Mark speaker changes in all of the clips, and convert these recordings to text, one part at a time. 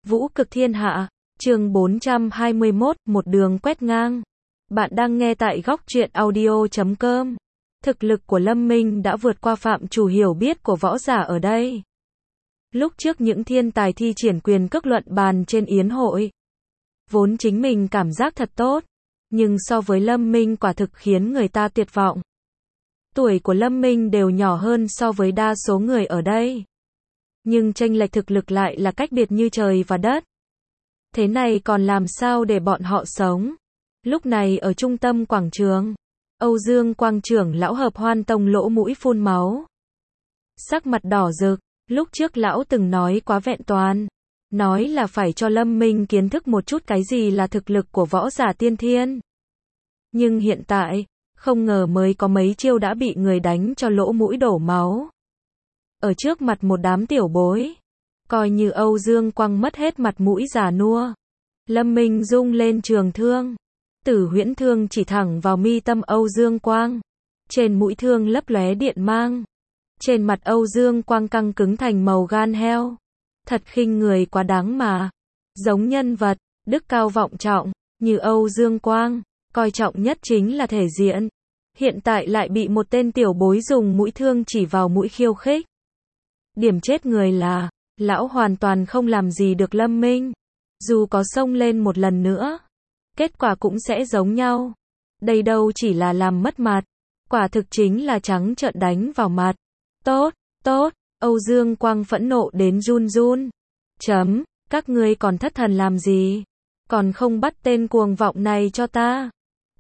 Speaker 1: Vũ cực thiên hạ, chương 421, một đường quét ngang. Bạn đang nghe tại góc truyện audio.com. Thực lực của Lâm Minh đã vượt qua phạm trù hiểu biết của võ giả ở đây. Lúc trước những thiên tài thi triển quyền cước luận bàn trên yến hội, vốn chính mình cảm giác thật tốt, nhưng so với Lâm Minh quả thực khiến người ta tuyệt vọng. Tuổi của Lâm Minh đều nhỏ hơn so với đa số người ở đây, nhưng chênh lệch thực lực lại là cách biệt như trời và đất. Thế này còn làm sao để bọn họ sống? Lúc này ở trung tâm quảng trường, Âu Dương Quang trưởng lão Hợp Hoan Tông lỗ mũi phun máu, sắc mặt đỏ rực. Lúc trước lão từng nói quá vẹn toàn, nói là phải cho Lâm Minh kiến thức một chút cái gì là thực lực của võ giả tiên thiên. Nhưng hiện tại, không ngờ mới có mấy chiêu đã bị người đánh cho lỗ mũi đổ máu. Ở trước mặt một đám tiểu bối, coi như Âu Dương Quang mất hết mặt mũi già nua. Lâm Minh rung lên trường thương, Tử Huyễn thương chỉ thẳng vào mi tâm Âu Dương Quang. Trên mũi thương lấp lóe điện mang. Trên mặt Âu Dương Quang căng cứng thành màu gan heo. Thật khinh người quá đáng mà. Giống nhân vật, đức cao vọng trọng, như Âu Dương Quang, coi trọng nhất chính là thể diện. Hiện tại lại bị một tên tiểu bối dùng mũi thương chỉ vào mũi khiêu khích. Điểm chết người là, lão hoàn toàn không làm gì được Lâm Minh. Dù có xông lên một lần nữa, kết quả cũng sẽ giống nhau. Đây đâu chỉ là làm mất mặt, quả thực chính là trắng trợn đánh vào mặt. Tốt, tốt, Âu Dương Quang phẫn nộ đến run run. Các ngươi còn thất thần làm gì? Còn không bắt tên cuồng vọng này cho ta.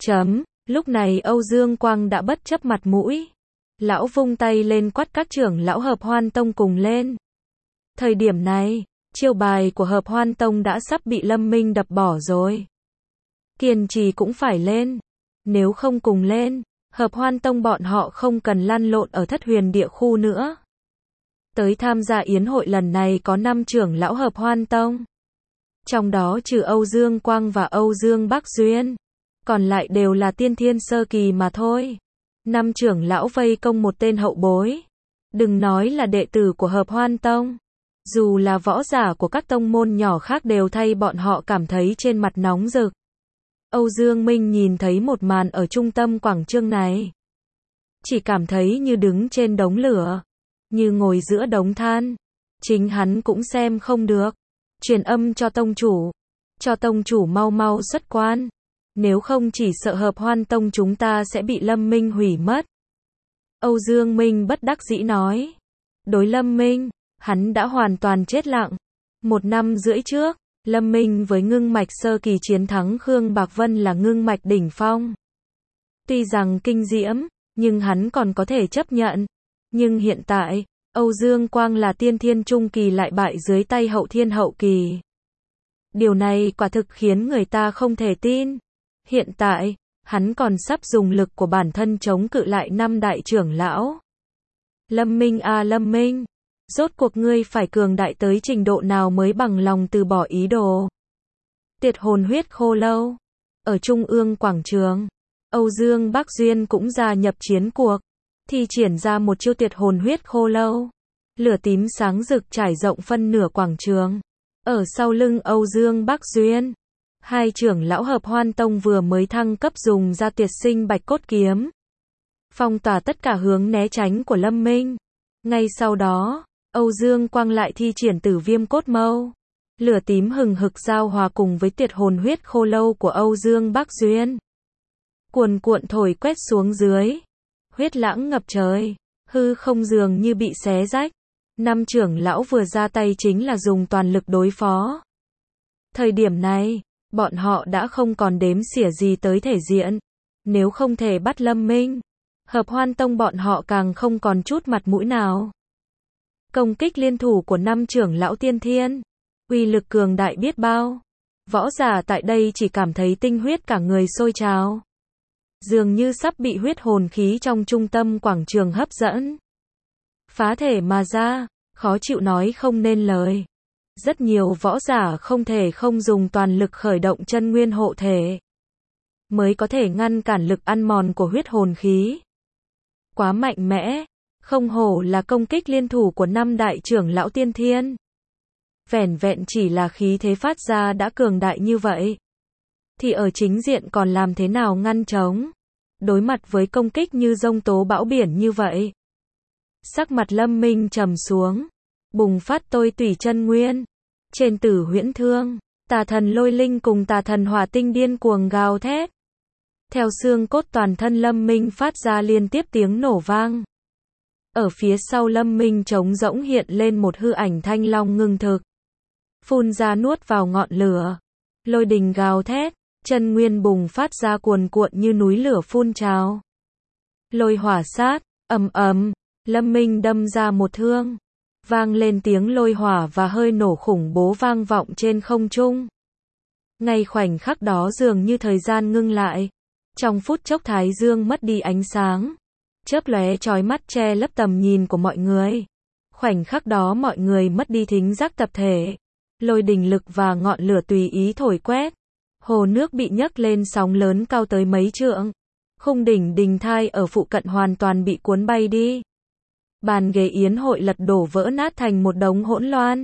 Speaker 1: Lúc này Âu Dương Quang đã bất chấp mặt mũi. Lão vung tay lên quát các trưởng lão Hợp Hoan Tông cùng lên. Thời điểm này, chiêu bài của Hợp Hoan Tông đã sắp bị Lâm Minh đập bỏ rồi. Kiên trì cũng phải lên. Nếu không cùng lên, Hợp Hoan Tông bọn họ không cần lăn lộn ở Thất Huyền Địa khu nữa. Tới tham gia yến hội lần này có 5 trưởng lão Hợp Hoan Tông. Trong đó trừ Âu Dương Quang và Âu Dương Bắc Duyên, còn lại đều là tiên thiên sơ kỳ mà thôi. 5 trưởng lão vây công một tên hậu bối. Đừng nói là đệ tử của Hợp Hoan Tông, dù là võ giả của các tông môn nhỏ khác đều thay bọn họ cảm thấy trên mặt nóng rực. Âu Dương Minh nhìn thấy một màn ở trung tâm quảng trường này, chỉ cảm thấy như đứng trên đống lửa, như ngồi giữa đống than. Chính hắn cũng xem không được, truyền âm cho tông chủ mau mau xuất quan, nếu không chỉ sợ Hợp Hoan Tông chúng ta sẽ bị Lâm Minh hủy mất. Âu Dương Minh bất đắc dĩ nói, đối Lâm Minh, hắn đã hoàn toàn chết lặng. 1 năm rưỡi trước, Lâm Minh với ngưng mạch sơ kỳ chiến thắng Khương Bạc Vân là ngưng mạch đỉnh phong. Tuy rằng kinh diễm, nhưng hắn còn có thể chấp nhận. Nhưng hiện tại, Âu Dương Quang là tiên thiên trung kỳ lại bại dưới tay hậu thiên hậu kỳ. Điều này quả thực khiến người ta không thể tin. Hiện tại, hắn còn sắp dùng lực của bản thân chống cự lại 5 đại trưởng lão. Lâm Minh à Lâm Minh, rốt cuộc ngươi phải cường đại tới trình độ nào mới bằng lòng từ bỏ ý đồ? Tiệt hồn huyết khô lâu. Ở trung ương quảng trường, Âu Dương Bắc Duyên cũng gia nhập chiến cuộc, thi triển ra một chiêu tiệt hồn huyết khô lâu. Lửa tím sáng rực trải rộng phân nửa quảng trường. Ở sau lưng Âu Dương Bắc Duyên, 2 trưởng lão Hợp Hoan Tông vừa mới thăng cấp dùng ra tuyệt sinh bạch cốt kiếm, phong tỏa tất cả hướng né tránh của Lâm Minh. Ngay sau đó, Âu Dương Quang lại thi triển Tử Viêm Cốt Mâu. Lửa tím hừng hực giao hòa cùng với tiệt hồn huyết khô lâu của Âu Dương Bắc Duyên, cuồn cuộn thổi quét xuống dưới. Huyết lãng ngập trời, hư không dường như bị xé rách. 5 trưởng lão vừa ra tay chính là dùng toàn lực đối phó. Thời điểm này, bọn họ đã không còn đếm xỉa gì tới thể diện. Nếu không thể bắt Lâm Minh, Hợp Hoan Tông bọn họ càng không còn chút mặt mũi nào. Công kích liên thủ của 5 trưởng lão tiên thiên, uy lực cường đại biết bao. Võ giả tại đây chỉ cảm thấy tinh huyết cả người sôi trào, dường như sắp bị huyết hồn khí trong trung tâm quảng trường hấp dẫn, phá thể mà ra, khó chịu nói không nên lời. Rất nhiều võ giả không thể không dùng toàn lực khởi động chân nguyên hộ thể, mới có thể ngăn cản lực ăn mòn của huyết hồn khí. Quá mạnh mẽ, không hổ là công kích liên thủ của 5 đại trưởng lão tiên thiên. vẻn vẹn chỉ là khí thế phát ra đã cường đại như vậy. Thì ở chính diện còn làm thế nào ngăn chống? Đối mặt với công kích như giông tố bão biển như vậy. Sắc mặt Lâm Minh trầm xuống. Bùng phát tôi tùy chân nguyên. Trên Tử Huyễn Thương, tà thần lôi linh cùng tà thần hỏa tinh điên cuồng gào thét. Theo xương cốt toàn thân Lâm Minh phát ra liên tiếp tiếng nổ vang. Ở phía sau Lâm Minh trống rỗng hiện lên một hư ảnh thanh long ngưng thực. Phun ra nuốt vào ngọn lửa. Lôi đình gào thét, chân nguyên bùng phát ra cuồn cuộn như núi lửa phun trào. Lôi hỏa sát, ầm ầm, Lâm Minh đâm ra một thương. Vang lên tiếng lôi hỏa và hơi nổ khủng bố vang vọng trên không trung. Ngay khoảnh khắc đó dường như thời gian ngưng lại. Trong phút chốc thái dương mất đi ánh sáng. Chớp lóe chói mắt che lấp tầm nhìn của mọi người. Khoảnh khắc đó mọi người mất đi thính giác tập thể. Lôi đình lực và ngọn lửa tùy ý thổi quét. Hồ nước bị nhấc lên sóng lớn cao tới mấy trượng. Khung đỉnh đình thai ở phụ cận hoàn toàn bị cuốn bay đi. Bàn ghế yến hội lật đổ vỡ nát thành một đống hỗn loạn.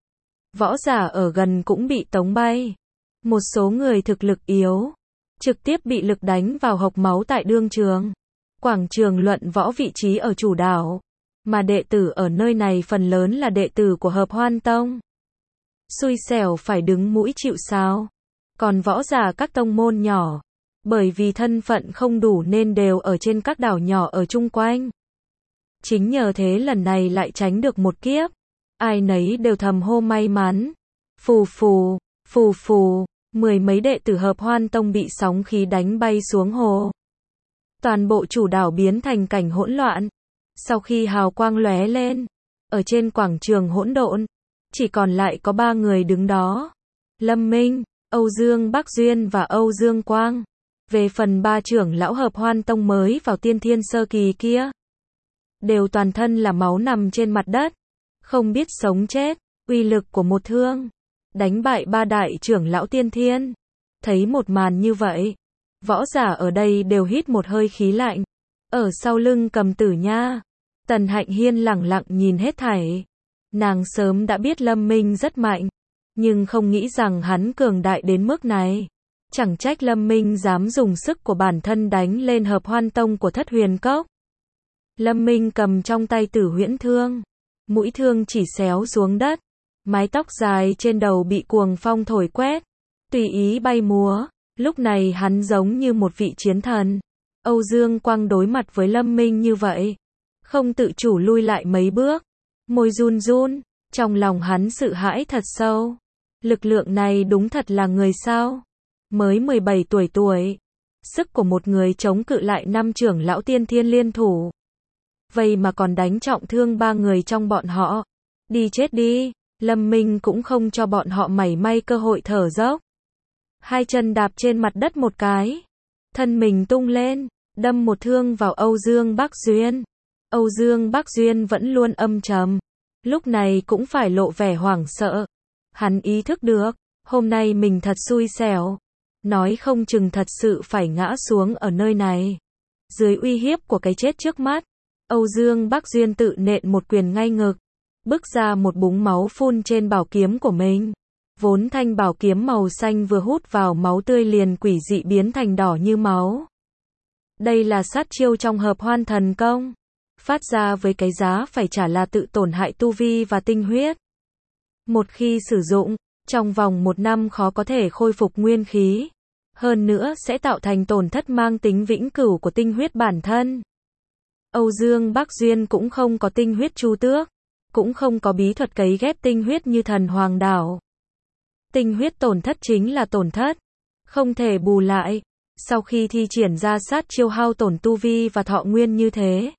Speaker 1: Võ giả ở gần cũng bị tống bay. Một số người thực lực yếu, trực tiếp bị lực đánh vào hộc máu tại đương trường. Quảng trường luận võ vị trí ở chủ đảo. Mà đệ tử ở nơi này phần lớn là đệ tử của Hợp Hoan Tông. Xui xẻo phải đứng mũi chịu sào. Còn võ giả các tông môn nhỏ, bởi vì thân phận không đủ nên đều ở trên các đảo nhỏ ở chung quanh. Chính nhờ thế lần này lại tránh được một kiếp. Ai nấy đều thầm hô may mắn. Phù phù, phù phù, mười mấy đệ tử Hợp Hoan Tông bị sóng khí đánh bay xuống hồ. Toàn bộ chủ đảo biến thành cảnh hỗn loạn. Sau khi hào quang lóe lên, ở trên quảng trường hỗn độn, chỉ còn lại có 3 người đứng đó. Lâm Minh, Âu Dương Bắc Duyên và Âu Dương Quang. Về phần 3 trưởng lão Hợp Hoan Tông mới vào tiên thiên sơ kỳ kia, đều toàn thân là máu nằm trên mặt đất, không biết sống chết. Uy lực của một thương đánh bại 3 đại trưởng lão tiên thiên. Thấy một màn như vậy, võ giả ở đây đều hít một hơi khí lạnh. Ở sau lưng Cầm Tử Nha, Tần Hạnh Hiên lẳng lặng nhìn hết thảy. Nàng sớm đã biết Lâm Minh rất mạnh, nhưng không nghĩ rằng hắn cường đại đến mức này. Chẳng trách Lâm Minh dám dùng sức của bản thân đánh lên Hợp Hoan Tông của Thất Huyền Cốc. Lâm Minh cầm trong tay Tử Huyễn Thương. Mũi thương chỉ xéo xuống đất. Mái tóc dài trên đầu bị cuồng phong thổi quét, tùy ý bay múa. Lúc này hắn giống như một vị chiến thần. Âu Dương Quang đối mặt với Lâm Minh như vậy, không tự chủ lui lại mấy bước. Môi run run, trong lòng hắn sợ hãi thật sâu. Lực lượng này đúng thật là người sao? Mới 17 tuổi. Sức của một người chống cự lại 5 trưởng lão tiên thiên liên thủ. Vậy mà còn đánh trọng thương 3 người trong bọn họ. Đi chết đi. Lâm Minh cũng không cho bọn họ mảy may cơ hội thở dốc. Hai chân đạp trên mặt đất một cái. Thân mình tung lên, đâm một thương vào Âu Dương Bắc Duyên. Âu Dương Bắc Duyên vẫn luôn âm trầm. Lúc này cũng phải lộ vẻ hoảng sợ. Hắn ý thức được, hôm nay mình thật xui xẻo. Nói không chừng thật sự phải ngã xuống ở nơi này. Dưới uy hiếp của cái chết trước mắt, Âu Dương Bắc Duyên tự nện một quyền ngay ngực. Bức ra một búng máu phun trên bảo kiếm của mình. Vốn thanh bảo kiếm màu xanh vừa hút vào máu tươi liền quỷ dị biến thành đỏ như máu. Đây là sát chiêu trong Hợp Hoan thần công. Phát ra với cái giá phải trả là tự tổn hại tu vi và tinh huyết. Một khi sử dụng, trong vòng 1 năm khó có thể khôi phục nguyên khí. Hơn nữa sẽ tạo thành tổn thất mang tính vĩnh cửu của tinh huyết bản thân. Âu Dương Bắc Duyên cũng không có tinh huyết chu tước. Cũng không có bí thuật cấy ghép tinh huyết như thần Hoàng Đảo. Tinh huyết tổn thất chính là tổn thất, không thể bù lại. Sau khi thi triển ra sát chiêu hao tổn tu vi và thọ nguyên như thế,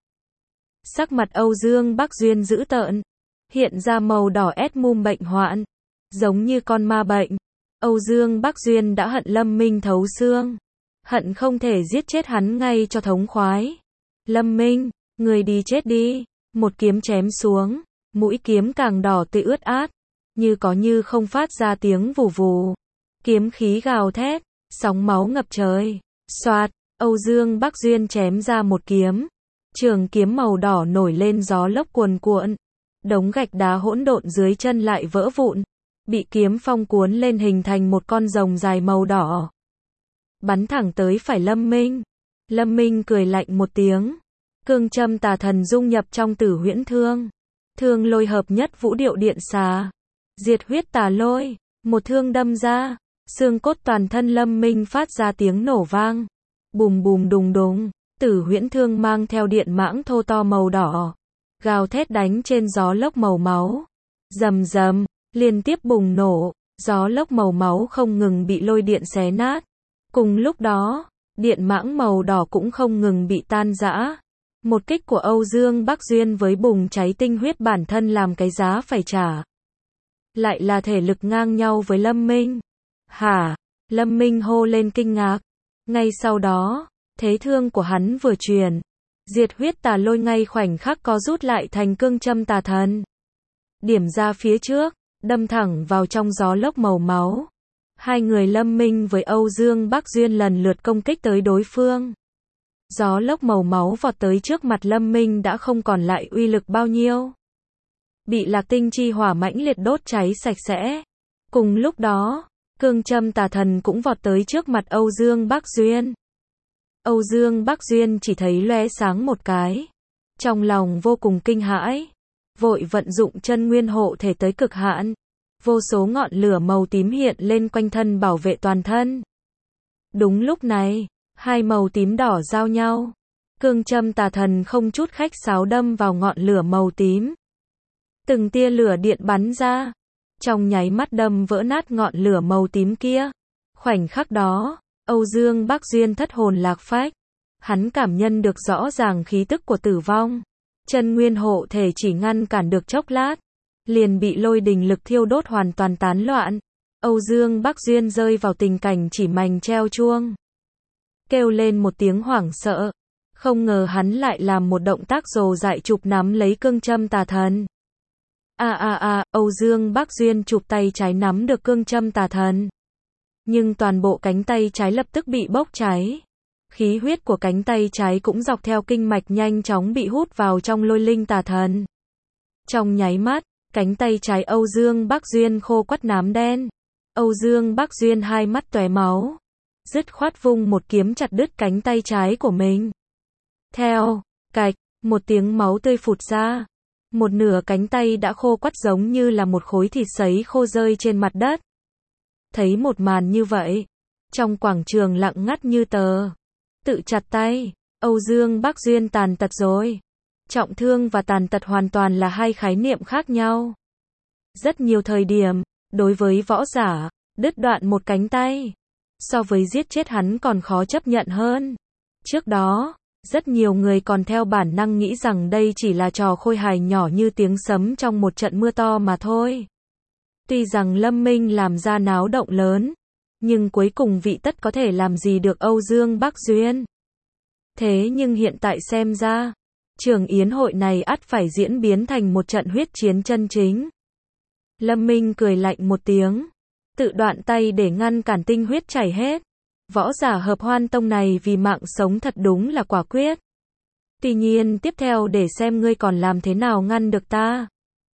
Speaker 1: sắc mặt Âu Dương Bắc Duyên dữ tợn, hiện ra màu đỏ mum bệnh hoạn, giống như con ma bệnh. Âu Dương Bắc Duyên đã hận Lâm Minh thấu xương, hận không thể giết chết hắn ngay cho thống khoái. Lâm Minh, người đi chết đi. Một kiếm chém xuống, mũi kiếm càng đỏ tươi ướt át, như có như không phát ra tiếng vù vù. Kiếm khí gào thét, sóng máu ngập trời. Xoạt, Âu Dương Bắc Duyên chém ra một kiếm. Trường kiếm màu đỏ nổi lên gió lốc cuồn cuộn. Đống gạch đá hỗn độn dưới chân lại vỡ vụn, bị kiếm phong cuốn lên hình thành một con rồng dài màu đỏ. Bắn thẳng tới phải Lâm Minh. Lâm Minh cười lạnh một tiếng. Cương châm tà thần dung nhập trong Tử Huyễn Thương. Thương lôi hợp nhất vũ điệu điện xà. Diệt huyết tà lôi. Một thương đâm ra. Xương cốt toàn thân Lâm Minh phát ra tiếng nổ vang. Bùm bùm đùng đùng. Tử Huyễn Thương mang theo điện mãng thô to màu đỏ. Gào thét đánh trên gió lốc màu máu. Rầm rầm. Liên tiếp bùng nổ. Gió lốc màu máu không ngừng bị lôi điện xé nát. Cùng lúc đó, điện mãng màu đỏ cũng không ngừng bị tan rã. Một kích của Âu Dương Bắc Duyên với bùng cháy tinh huyết bản thân làm cái giá phải trả. Lại là thể lực ngang nhau với Lâm Minh. Hả? Lâm Minh hô lên kinh ngạc. Ngay sau đó, thế thương của hắn vừa truyền. Diệt huyết tà lôi ngay khoảnh khắc có rút lại thành cương châm tà thần. Điểm ra phía trước, đâm thẳng vào trong gió lốc màu máu. Hai người Lâm Minh với Âu Dương Bắc Duyên lần lượt công kích tới đối phương. Gió lốc màu máu vọt tới trước mặt Lâm Minh đã không còn lại uy lực bao nhiêu. Bị lạc tinh chi hỏa mãnh liệt đốt cháy sạch sẽ. Cùng lúc đó, cương châm tà thần cũng vọt tới trước mặt Âu Dương Bắc Duyên. Âu Dương Bắc Duyên chỉ thấy lóe sáng một cái. Trong lòng vô cùng kinh hãi. Vội vận dụng chân nguyên hộ thể tới cực hạn. Vô số ngọn lửa màu tím hiện lên quanh thân bảo vệ toàn thân. Đúng lúc này, hai màu tím đỏ giao nhau. Cương châm tà thần không chút khách sáo đâm vào ngọn lửa màu tím. Từng tia lửa điện bắn ra. Trong nháy mắt đâm vỡ nát ngọn lửa màu tím kia. Khoảnh khắc đó, Âu Dương Bắc Duyên thất hồn lạc phách. Hắn cảm nhận được rõ ràng khí tức của tử vong. Chân nguyên hộ thể chỉ ngăn cản được chốc lát. Liền bị lôi đình lực thiêu đốt hoàn toàn tán loạn. Âu Dương Bắc Duyên rơi vào tình cảnh chỉ mành treo chuông. Kêu lên một tiếng hoảng sợ. Không ngờ hắn lại làm một động tác rồ dại chụp nắm lấy cương châm tà thần. Âu Dương Bắc Duyên chụp tay trái nắm được cương châm tà thần. Nhưng toàn bộ cánh tay trái lập tức bị bốc cháy. Khí huyết của cánh tay trái cũng dọc theo kinh mạch nhanh chóng bị hút vào trong lôi linh tà thần. Trong nháy mắt, cánh tay trái Âu Dương Bắc Duyên khô quắt nám đen. Âu Dương Bắc Duyên hai mắt tóe máu. Dứt khoát vung một kiếm chặt đứt cánh tay trái của mình. Theo, cạch, một tiếng máu tươi phụt ra. Một nửa cánh tay đã khô quắt giống như là một khối thịt sấy khô rơi trên mặt đất. Thấy một màn như vậy, trong quảng trường lặng ngắt như tờ. Tự chặt tay, Âu Dương Bắc Duyên tàn tật rồi. Trọng thương và tàn tật hoàn toàn là hai khái niệm khác nhau. Rất nhiều thời điểm, đối với võ giả, đứt đoạn một cánh tay, so với giết chết hắn còn khó chấp nhận hơn. Trước đó, rất nhiều người còn theo bản năng nghĩ rằng đây chỉ là trò khôi hài nhỏ như tiếng sấm trong một trận mưa to mà thôi. Tuy rằng Lâm Minh làm ra náo động lớn, nhưng cuối cùng vị tất có thể làm gì được Âu Dương Bắc Duyên. Thế nhưng hiện tại xem ra, trường yến hội này ắt phải diễn biến thành một trận huyết chiến chân chính. Lâm Minh cười lạnh một tiếng, tự đoạn tay để ngăn cản tinh huyết chảy hết. Võ giả Hợp Hoan Tông này vì mạng sống thật đúng là quả quyết. Tuy nhiên tiếp theo để xem ngươi còn làm thế nào ngăn được ta.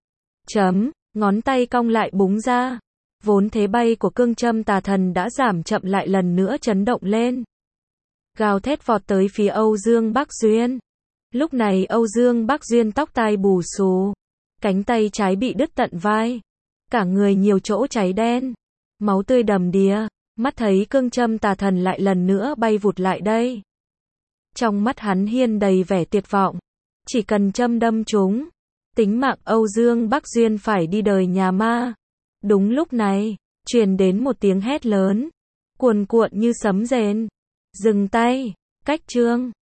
Speaker 1: Ngón tay cong lại búng ra. Vốn thế bay của cương châm tà thần đã giảm chậm lại lần nữa chấn động lên. Gào thét vọt tới phía Âu Dương Bắc Duyên. Lúc này Âu Dương Bắc Duyên tóc tai bù xù. Cánh tay trái bị đứt tận vai. Cả người nhiều chỗ cháy đen. Máu tươi đầm đìa. Mắt thấy cương châm tà thần lại lần nữa bay vụt lại đây. Trong mắt hắn hiên đầy vẻ tuyệt vọng. Chỉ cần châm đâm chúng, tính mạng Âu Dương Bắc Duyên phải đi đời nhà ma. Đúng lúc này, truyền đến một tiếng hét lớn, cuồn cuộn như sấm rền. Dừng tay, cách chương.